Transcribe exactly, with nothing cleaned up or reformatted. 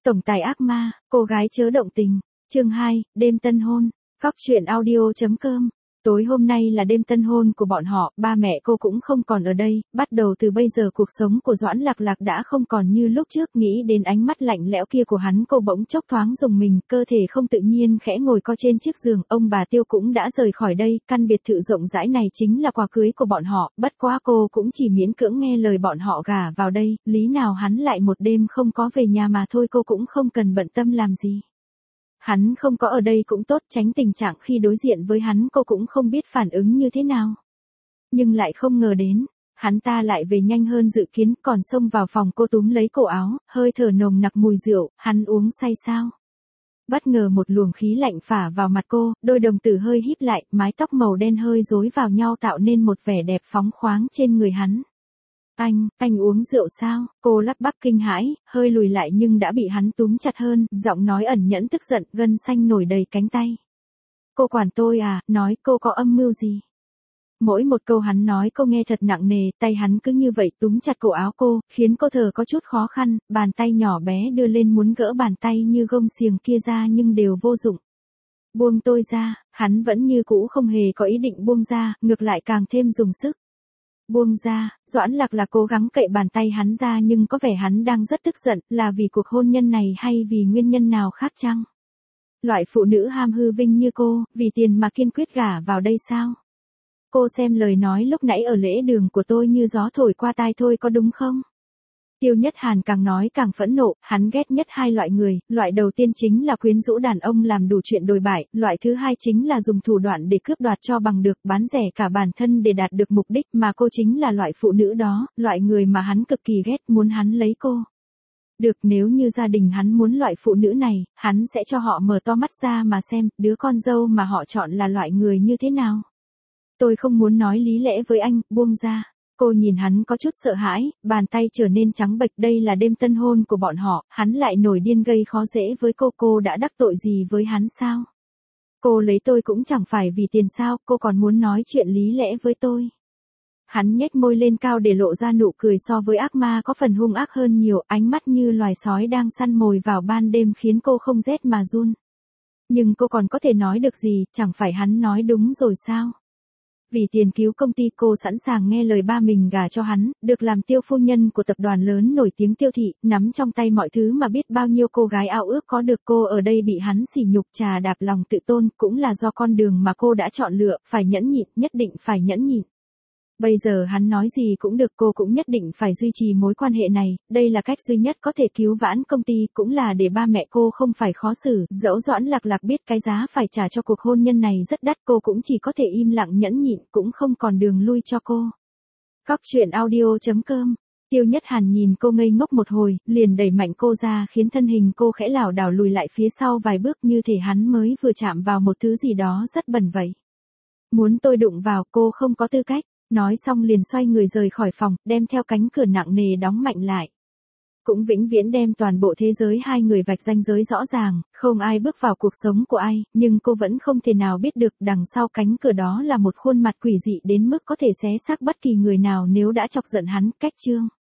Tổng tài ác ma, cô gái chớ động tình. Chương hai, đêm tân hôn. Cóc truyện audio chấm com. Tối hôm nay là đêm tân hôn của bọn họ, ba mẹ cô cũng không còn ở đây, bắt đầu từ bây giờ cuộc sống của Doãn Lạc Lạc đã không còn như lúc trước, nghĩ đến ánh mắt lạnh lẽo kia của hắn cô bỗng chốc thoáng rùng mình, cơ thể không tự nhiên khẽ ngồi co trên chiếc giường, ông bà Tiêu cũng đã rời khỏi đây, căn biệt thự rộng rãi này chính là quà cưới của bọn họ, bất quá cô cũng chỉ miễn cưỡng nghe lời bọn họ gả vào đây, lý nào hắn lại một đêm không có về nhà mà thôi, cô cũng không cần bận tâm làm gì. Hắn không có ở đây cũng tốt, tránh tình trạng khi đối diện với hắn cô cũng không biết phản ứng như thế nào. Nhưng lại không ngờ đến, hắn ta lại về nhanh hơn dự kiến, còn xông vào phòng cô túm lấy cổ áo, hơi thở nồng nặc mùi rượu, hắn uống say sao? Bất ngờ một luồng khí lạnh phả vào mặt cô, đôi đồng tử hơi híp lại, mái tóc màu đen hơi rối vào nhau tạo nên một vẻ đẹp phóng khoáng trên người hắn. Anh, anh uống rượu sao? Cô lắp bắp kinh hãi, hơi lùi lại nhưng đã bị hắn túm chặt hơn, giọng nói ẩn nhẫn tức giận, gân xanh nổi đầy cánh tay. Cô quản tôi à, nói cô có âm mưu gì? Mỗi một câu hắn nói cô nghe thật nặng nề, tay hắn cứ như vậy túm chặt cổ áo cô, khiến cô thở có chút khó khăn, bàn tay nhỏ bé đưa lên muốn gỡ bàn tay như gông xiềng kia ra nhưng đều vô dụng. Buông tôi ra, hắn vẫn như cũ không hề có ý định buông ra, ngược lại càng thêm dùng sức. Buông ra, Doãn Lạc Lạc cố gắng cậy bàn tay hắn ra nhưng có vẻ hắn đang rất tức giận, là vì cuộc hôn nhân này hay vì nguyên nhân nào khác chăng? Loại phụ nữ ham hư vinh như cô, vì tiền mà kiên quyết gả vào đây sao? Cô xem lời nói lúc nãy ở lễ đường của tôi như gió thổi qua tai thôi có đúng không? Tiêu Nhất Hàn càng nói càng phẫn nộ, hắn ghét nhất hai loại người, loại đầu tiên chính là quyến rũ đàn ông làm đủ chuyện đồi bại, loại thứ hai chính là dùng thủ đoạn để cướp đoạt cho bằng được, bán rẻ cả bản thân để đạt được mục đích, mà cô chính là loại phụ nữ đó, loại người mà hắn cực kỳ ghét, muốn hắn lấy cô. Được, nếu như gia đình hắn muốn loại phụ nữ này, hắn sẽ cho họ mở to mắt ra mà xem, đứa con dâu mà họ chọn là loại người như thế nào. Tôi không muốn nói lý lẽ với anh, buông ra. Cô nhìn hắn có chút sợ hãi, bàn tay trở nên trắng bệch, đây là đêm tân hôn của bọn họ, hắn lại nổi điên gây khó dễ với cô, cô đã đắc tội gì với hắn sao? Cô lấy tôi cũng chẳng phải vì tiền sao, cô còn muốn nói chuyện lý lẽ với tôi. Hắn nhếch môi lên cao để lộ ra nụ cười so với ác ma có phần hung ác hơn nhiều, ánh mắt như loài sói đang săn mồi vào ban đêm khiến cô không rét mà run. Nhưng cô còn có thể nói được gì, chẳng phải hắn nói đúng rồi sao? Vì tiền cứu công ty cô sẵn sàng nghe lời ba mình gả cho hắn, được làm tiêu phu nhân của tập đoàn lớn nổi tiếng Tiêu thị, nắm trong tay mọi thứ mà biết bao nhiêu cô gái ao ước có được, cô ở đây bị hắn sỉ nhục trà đạp lòng tự tôn, cũng là do con đường mà cô đã chọn lựa, phải nhẫn nhịn, nhất định phải nhẫn nhịn. Bây giờ hắn nói gì cũng được, cô cũng nhất định phải duy trì mối quan hệ này, đây là cách duy nhất có thể cứu vãn công ty, cũng là để ba mẹ cô không phải khó xử, dẫu Doãn Lạc Lạc biết cái giá phải trả cho cuộc hôn nhân này rất đắt, cô cũng chỉ có thể im lặng nhẫn nhịn, cũng không còn đường lui cho cô. Cóc truyện audio chấm com. Tiêu Nhất Hàn nhìn cô ngây ngốc một hồi, liền đẩy mạnh cô ra khiến thân hình cô khẽ lảo đảo lùi lại phía sau vài bước, như thể hắn mới vừa chạm vào một thứ gì đó rất bẩn vậy. Muốn tôi đụng vào, cô không có tư cách. Nói xong liền xoay người rời khỏi phòng, đem theo cánh cửa nặng nề đóng mạnh lại. Cũng vĩnh viễn đem toàn bộ thế giới hai người vạch ranh giới rõ ràng, không ai bước vào cuộc sống của ai, nhưng cô vẫn không thể nào biết được đằng sau cánh cửa đó là một khuôn mặt quỷ dị đến mức có thể xé xác bất kỳ người nào nếu đã chọc giận hắn. Cách chương